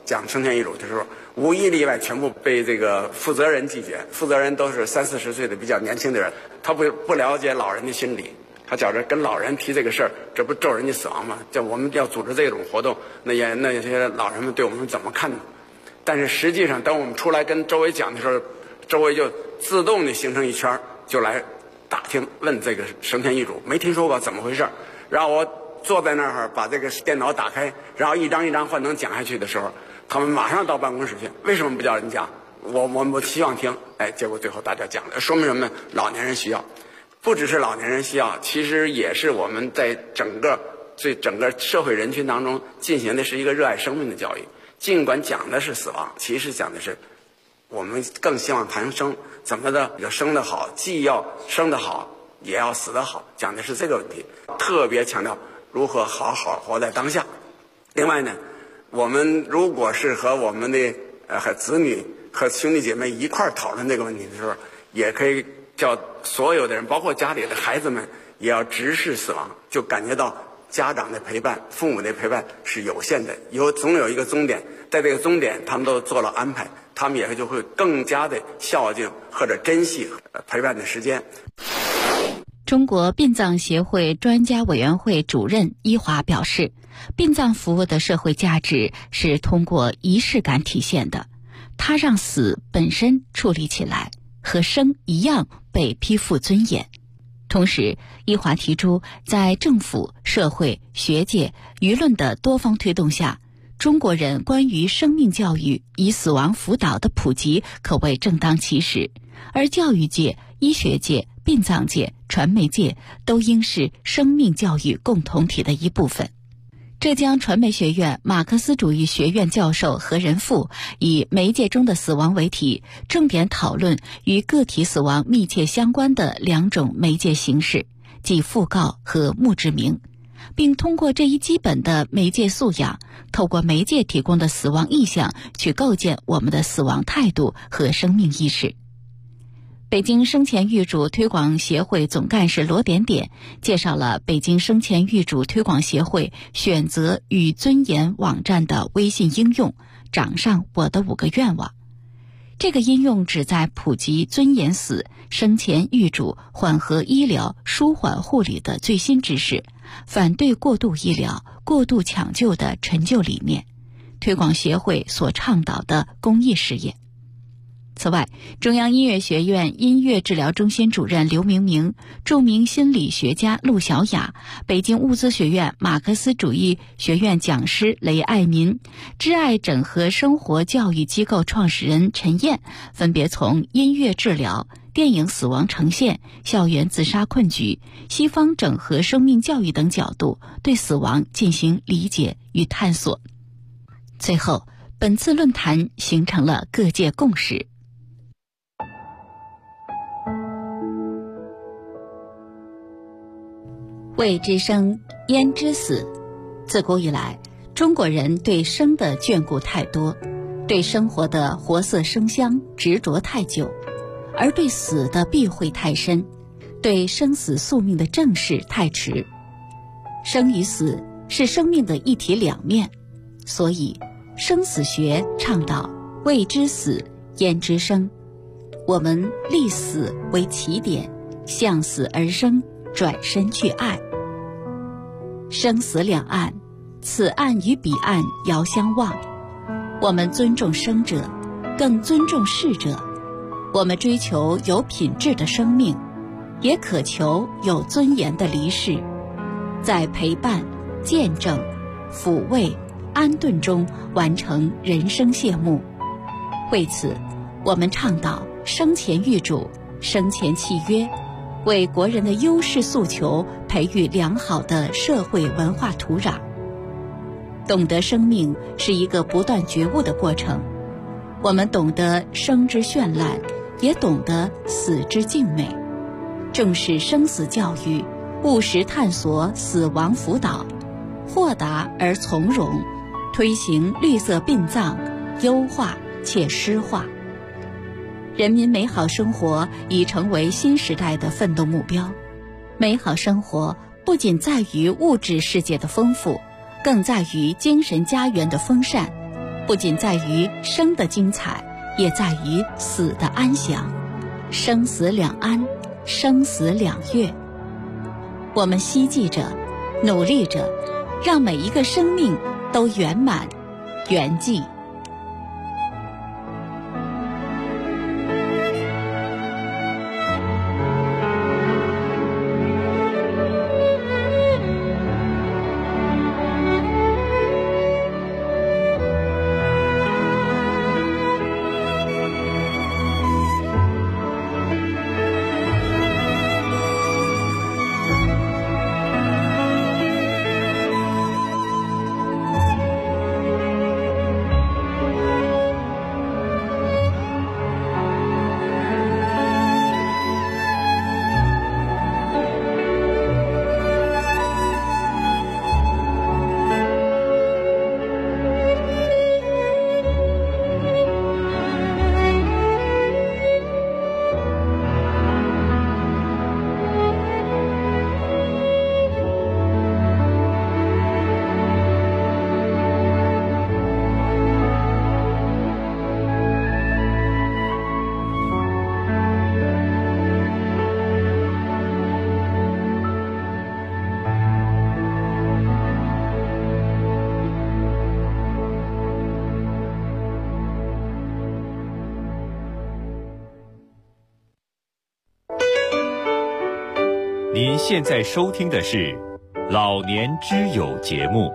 讲生前遗嘱的时候，无一例外全部被这个负责人拒绝。负责人都是30-40岁的比较年轻的人，他不了解老人的心理，他觉着跟老人提这个事儿，这不咒人家死亡吗？这我们要组织这种活动，那些老人们对我们怎么看呢？但是实际上，当我们出来跟周围讲的时候，周围就自动的形成一圈，就来打听问这个生前遗嘱，没听说过怎么回事。然后我坐在那儿把这个电脑打开，然后一张一张幻灯讲下去的时候，他们马上到办公室去。为什么不叫人讲？我希望听。结果最后大家讲了，说明什么？老年人需要，不只是老年人需要，其实也是我们在整个社会人群当中进行的是一个热爱生命的教育。尽管讲的是死亡，其实讲的是我们更希望谈生，怎么的生得好，既要生得好，也要死得好，讲的是这个问题，特别强调如何好好活在当下。另外呢，我们如果是和我们的和子女和兄弟姐妹一块儿讨论这个问题的时候，也可以叫所有的人，包括家里的孩子们，也要直视死亡，就感觉到家长的陪伴、父母的陪伴是有限的，总有一个终点，在这个终点他们都做了安排，他们也就会更加的孝敬或者珍惜陪伴的时间。 中国殡葬协会专家委员会主任伊华表示，殡葬服务的社会价值是通过仪式感体现的，它让死本身处理起来和生一样被批复尊严。同时，伊华提出，在政府、社会、学界、舆论的多方推动下，中国人关于生命教育与死亡辅导的普及可谓正当其时，而教育界、医学界、殡葬界、传媒界都应是生命教育共同体的一部分。浙江传媒学院马克思主义学院教授何仁富以媒介中的死亡为题，重点讨论与个体死亡密切相关的2种媒介形式，即讣告和墓志铭，并通过这一基本的媒介素养，透过媒介提供的死亡意象去构建我们的死亡态度和生命意识。北京生前预嘱推广协会总干事罗点点介绍了北京生前预嘱推广协会选择与尊严网站的微信应用掌上我的5个愿望。这个应用旨在普及尊严死、生前预嘱、缓和医疗、舒缓护理的最新知识，反对过度医疗、过度抢救的陈旧理念，推广协会所倡导的公益事业。此外，中央音乐学院音乐治疗中心主任刘明明、著名心理学家陆小雅、北京物资学院马克思主义学院讲师雷爱民、知爱整合生活教育机构创始人陈燕分别从音乐治疗、电影死亡呈现、校园自杀困局、西方整合生命教育等角度对死亡进行理解与探索。最后，本次论坛形成了各界共识。未知生，焉知死？自古以来，中国人对生的眷顾太多，对生活的活色生香执着太久，而对死的避讳太深，对生死宿命的正视太迟。生与死是生命的一体两面，所以生死学倡导未知死，焉知生。我们立死为起点，向死而生，转身去爱。生死两岸，此岸与彼岸遥相望。我们尊重生者，更尊重逝者。我们追求有品质的生命，也渴求有尊严的离世，在陪伴、见证、抚慰、安顿中完成人生谢幕。为此，我们倡导生前预嘱、生前契约，为国人的优势诉求培育良好的社会文化土壤。懂得生命是一个不断觉悟的过程，我们懂得生之绚烂，也懂得死之静美，重视生死教育，务实探索死亡辅导，豁达而从容，推行绿色殡葬，优化且诗化。人民美好生活已成为新时代的奋斗目标。美好生活不仅在于物质世界的丰富，更在于精神家园的丰善。 不仅在于生的精彩，也在于死的安详。生死两安，生死两悦。我们希冀着，努力着，让每一个生命都圆满圆寂。 您现在收听的是《老年之友》节目。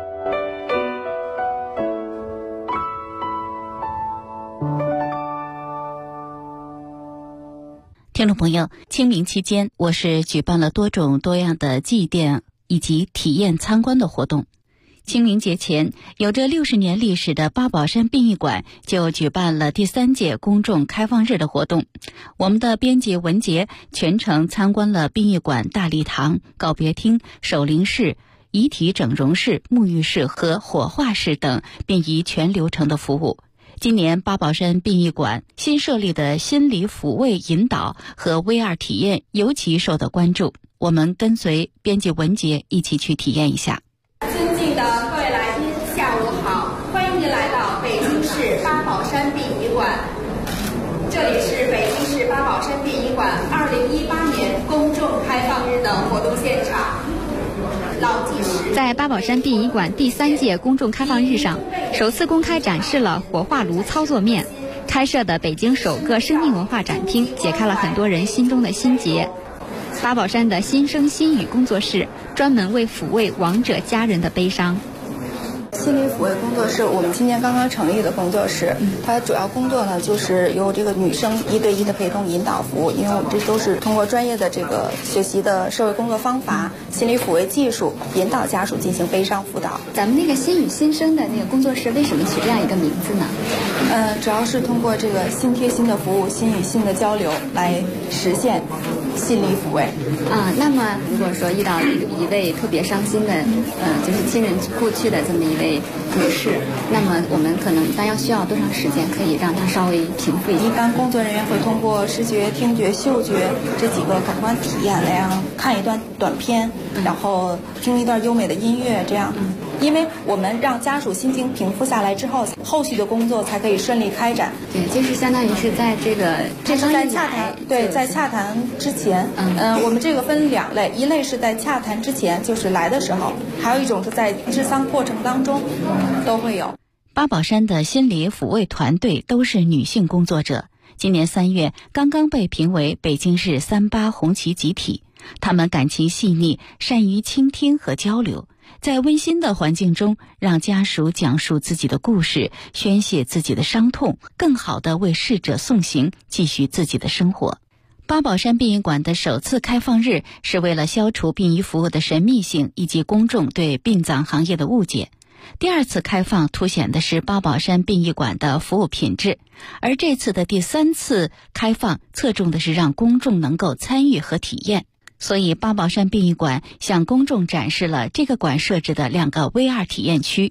听众朋友，清明期间，我市举办了多种多样的祭奠以及体验参观的活动。清明节前，有着60年历史的八宝山殡仪馆就举办了第3届公众开放日的活动。我们的编辑文杰全程参观了殡仪馆大礼堂、告别厅、守灵室、遗体整容室、沐浴室和火化室等殡仪全流程的服务。今年八宝山殡仪馆新设立的心理抚慰引导和 VR 体验尤其受到关注。我们跟随编辑文杰一起去体验一下。 尊敬的各位来宾，下午好，欢迎您来到北京市八宝山殡仪馆。这里是北京市八宝山殡仪馆2018年公众开放日的活动现场。 在八宝山殡仪馆第3届公众开放日上，首次公开展示了火化炉操作面。开设的北京首个生命文化展厅，解开了很多人心中的心结。八宝山的新生心语工作室专门为抚慰亡者家人的悲伤。 心理抚慰工作室，我们今年刚刚成立的工作室，它主要工作呢就是由这个女生1对1的陪同引导服务，因为我们这都是通过专业的这个学习的社会工作方法、心理抚慰技术，引导家属进行悲伤辅导。 咱们那个心语新生的那个工作室为什么取这样一个名字呢？ 主要是通过这个心贴心的服务、心与心的交流来实现心理抚慰。 那么如果说遇到一位特别伤心的，就是亲人故去的这么一位女士，那么我们可能一般需要多长时间可以让她稍微平复一下？ 一般工作人员会通过视觉、听觉、嗅觉这几个感官体验来看一段短片，然后听一段优美的音乐，这样。因为我们让家属心情平复下来之后，后续的工作才可以顺利开展。 对，就是相当于是在这是在洽谈，对，在洽谈之前，我们这个分2类，一类是在洽谈之前，就是来的时候，还有一种是在治丧过程当中，都会有。 八宝山的心理抚慰团队都是女性工作者，今年3月刚刚被评为北京市38红旗集体。她们感情细腻，善于倾听和交流，在温馨的环境中，让家属讲述自己的故事，宣泄自己的伤痛，更好地为逝者送行，继续自己的生活。八宝山殡仪馆的首次开放日是为了消除殡仪服务的神秘性以及公众对殡葬行业的误解。第2次开放凸显的是八宝山殡仪馆的服务品质，而这次的第3次开放侧重的是让公众能够参与和体验。所以八宝山殡仪馆向公众展示了这个馆设置的2个 VR 体验区。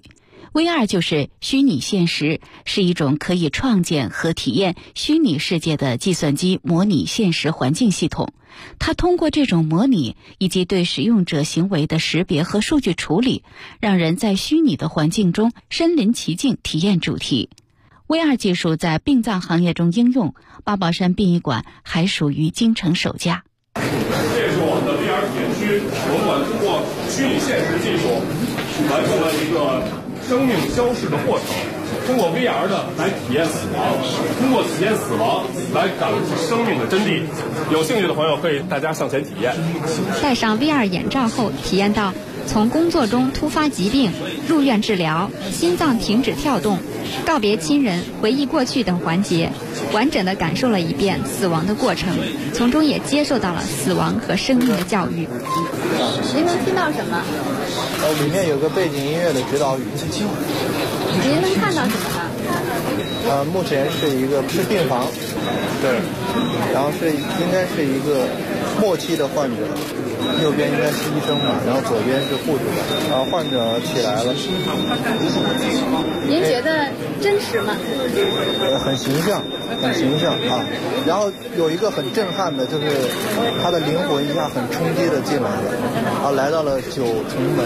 VR 就是虚拟现实，是一种可以创建和体验虚拟世界的计算机模拟现实环境系统。它通过这种模拟以及对使用者行为的识别和数据处理，让人在虚拟的环境中身临其境体验主题。VR 技术在殡葬行业中应用，八宝山殡仪馆还属于京城首家。 这是我们的 VR 体验区，我们馆通过虚拟现实技术完成了一个生命消逝的过程，通过 VR 的来体验死亡，通过体验死亡来感悟生命的真谛。有兴趣的朋友可以大家向前体验。 戴上 VR 眼罩后，体验到从工作中突发疾病、入院治疗、心脏停止跳动、告别亲人、回忆过去等环节，完整地感受了一遍死亡的过程，从中也接受到了死亡和生命的教育。 您能听到什么？里面有个背景音乐的指导语。 您能看到什么呢？ 目前是病房，对，然后应该是一个末期的患者，右边应该是医生吧，然后左边是护士吧，然后患者起来了。您觉得真实吗？很形象啊。然后有一个很震撼的，就是他的灵魂一下很冲击的进来了，然后来到了9重门。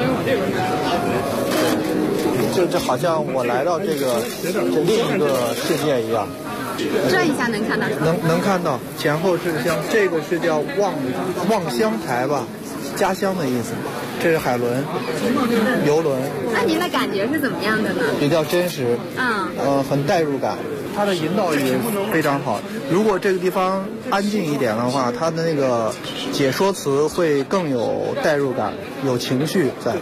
就好像我来到这另一个世界一样。 转一下能看到什么？能看到前后是像这个是叫望乡台吧，家乡的意思。这是海伦游轮。 那您的感觉是怎么样的呢？比较真实，很代入感。它的引导也非常好。如果这个地方安静一点的话，它的那个解说词会更有代入感，有情绪在。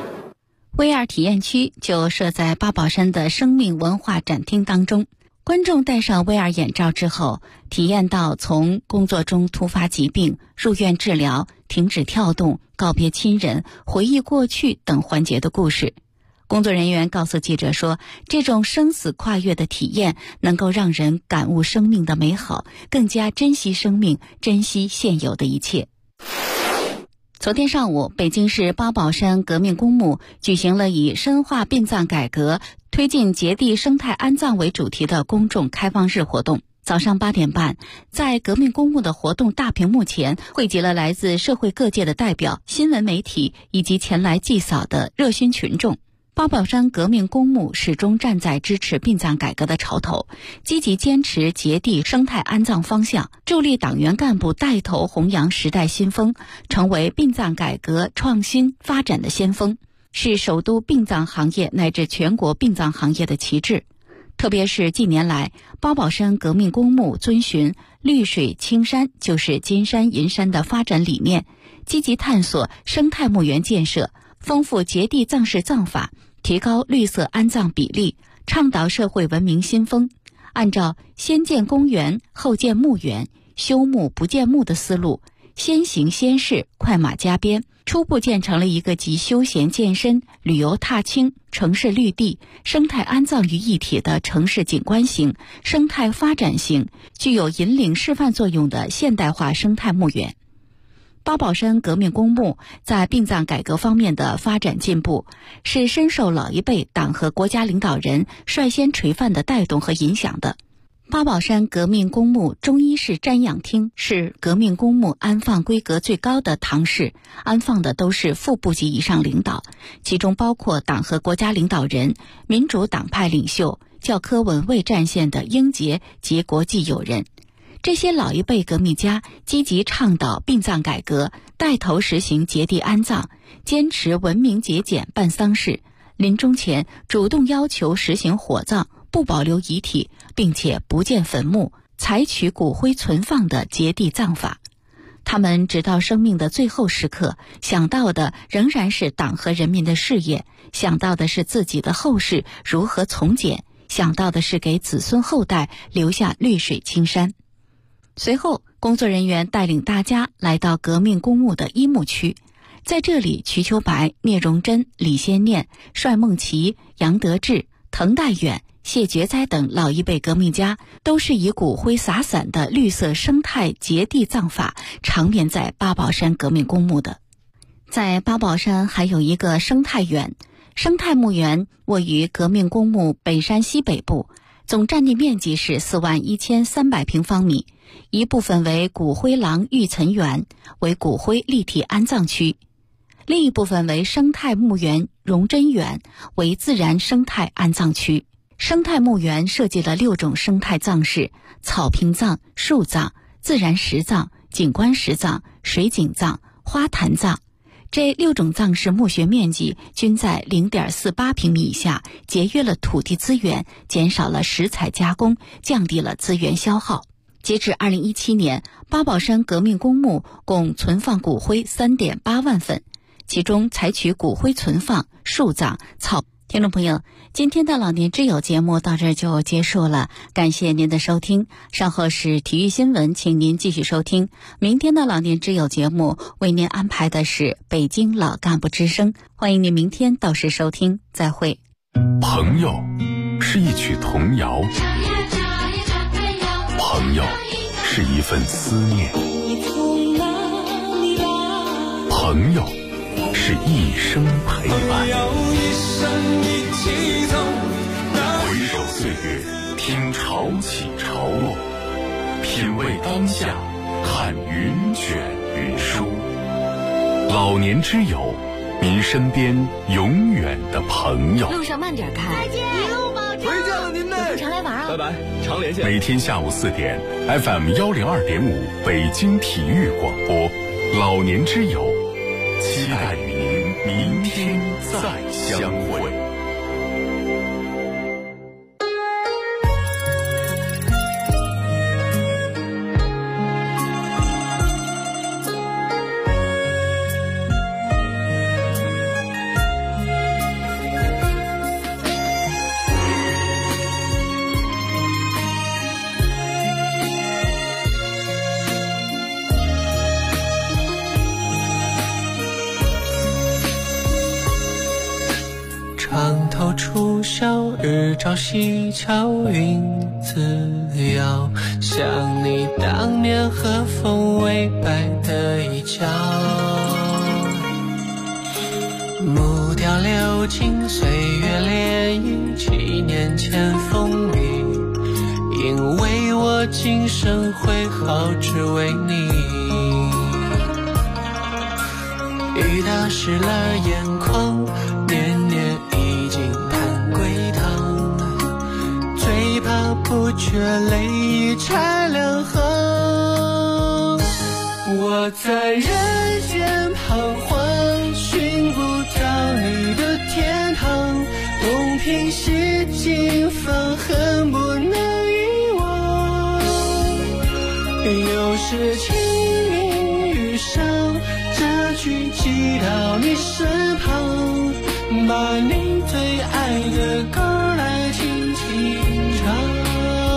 VR 体验区就设在八宝山的生命文化展厅当中，观众戴上 VR 眼罩之后，体验到从工作中突发疾病、入院治疗、停止跳动、告别亲人、回忆过去等环节的故事。工作人员告诉记者说，这种生死跨越的体验能够让人感悟生命的美好，更加珍惜生命，珍惜现有的一切。昨天上午，北京市八宝山革命公墓举行了以深化殡葬改革、推进节地生态安葬为主题的公众开放日活动。早上8点半，在革命公墓的活动大屏幕前，汇集了来自社会各界的代表、新闻媒体以及前来祭扫的热心群众。八宝山革命公墓始终站在支持殡葬改革的潮头，积极坚持节地生态安葬方向，助力党员干部带头弘扬时代新风，成为殡葬改革创新发展的先锋，是首都殡葬行业乃至全国殡葬行业的旗帜。特别是近年来，八宝山革命公墓遵循绿水青山就是金山银山的发展理念，积极探索生态墓园建设，丰富节地葬式葬法，提高绿色安葬比例，倡导社会文明新风，按照先建公园后建墓园、修墓不建墓的思路，先行先试，快马加鞭，初步建成了一个集休闲健身、旅游踏青、城市绿地、生态安葬于一体的城市景观型、生态发展型，具有引领示范作用的现代化生态墓园。八宝山革命公墓在殡葬改革方面的发展进步，是深受老一辈党和国家领导人率先垂范的带动和影响的。八宝山革命公墓中医式瞻仰厅是革命公墓安放规格最高的堂室，安放的都是副部级以上领导，其中包括党和国家领导人、民主党派领袖、教科文卫战线的英杰及国际友人。这些老一辈革命家积极倡导殡葬改革，带头实行节地安葬，坚持文明节俭办丧事，临终前主动要求实行火葬，不保留遗体，并且不建坟墓，采取骨灰存放的节地葬法。他们直到生命的最后时刻，想到的仍然是党和人民的事业，想到的是自己的后事如何从简，想到的是给子孙后代留下绿水青山。随后，工作人员带领大家来到革命公墓的一墓区，在这里，瞿秋白、聂荣臻、李先念、帅孟奇、杨得志、滕代远、谢觉哉等老一辈革命家都是以骨灰洒伞的绿色生态节地葬法长眠在八宝山革命公墓的。在八宝山还有一个生态园， 生态墓园位于革命公墓北山西北部，总占地面积是41300平方米，一部分为骨灰廊育岑园，为骨灰立体安葬区，另一部分为生态墓园荣臻园，为自然生态安葬区。生态墓园设计了6种生态葬式：草坪葬、树葬、自然石葬、景观石葬、水景葬、花坛葬。这6种葬式墓穴面积均在 0.48 平米以下，节约了土地资源，减少了石材加工，降低了资源消耗。截至2017年，八宝山革命公墓共存放骨灰 3.8 万份，其中采取骨灰存放、树葬、草。听众朋友，今天的老年之友节目到这儿就结束了，感谢您的收听。稍后是体育新闻，请您继续收听。明天的老年之友节目为您安排的是北京老干部之声，欢迎您明天到时收听，再会。 朋友是一曲童谣，朋友是一份思念，朋友是一生陪伴。回首岁月，听潮起潮落，品味当下，看云卷云舒。老年之友，您身边永远的朋友。 路上慢点开。再见，一路保重。回见了您嘞，常来玩啊。拜拜，常连线。 每天下午4点 ，FM 102.5北京体育广播，老年之友，期待与您明天再相会。 床头初晓，日照西桥，云自遥。想你当年和风微摆的一角，木雕流金，岁月涟漪，7年前风雨。因为我今生会好，只为你。雨打湿了眼眶，年年已经叹归堂，最怕不觉泪已拆两行。我在人间彷徨，寻不到你的天堂，东拼西凑，放恨不能遗忘。又是清明雨上，这句寄到你身旁，把你最爱的歌来轻轻唱。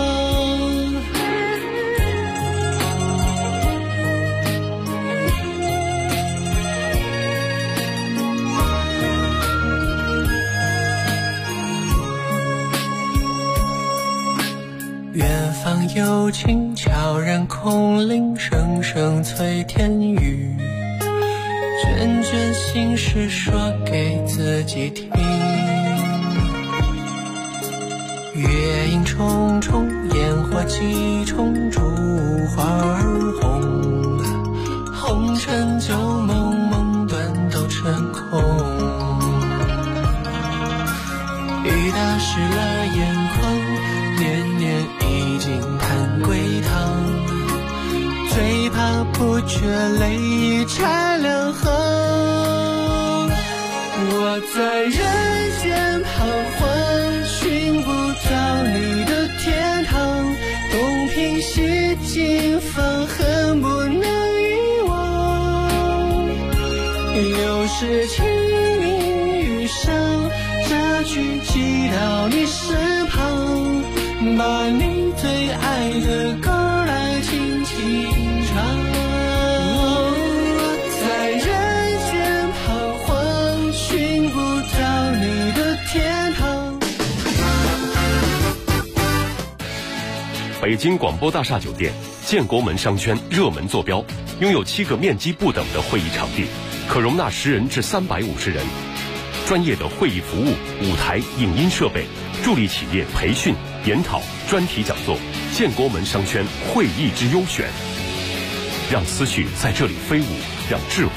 远方有琴悄然空灵，声声催天雨。卷卷心事说给自己听，月影重重，烟火几重，烛花儿红，红尘旧梦，梦断都成空。雨打湿了眼眶，年年已经叹归堂，最怕不觉泪已拆两行。我在人间彷徨，寻不到你的天堂，东拼西凑，放恨不能遗忘。又是清明雨上，这句寄到你身旁，把你最爱的歌来轻轻唱。在人间彷徨，寻不到你的天堂。 北京广播大厦酒店建国门商圈热门坐标，拥有7个面积不等的会议场地，可容纳10人至350人。 专业的会议服务、舞台、影音设备，助力企业培训、研讨、专题讲座，建国门商圈会议之优选，让思绪在这里飞舞，让智慧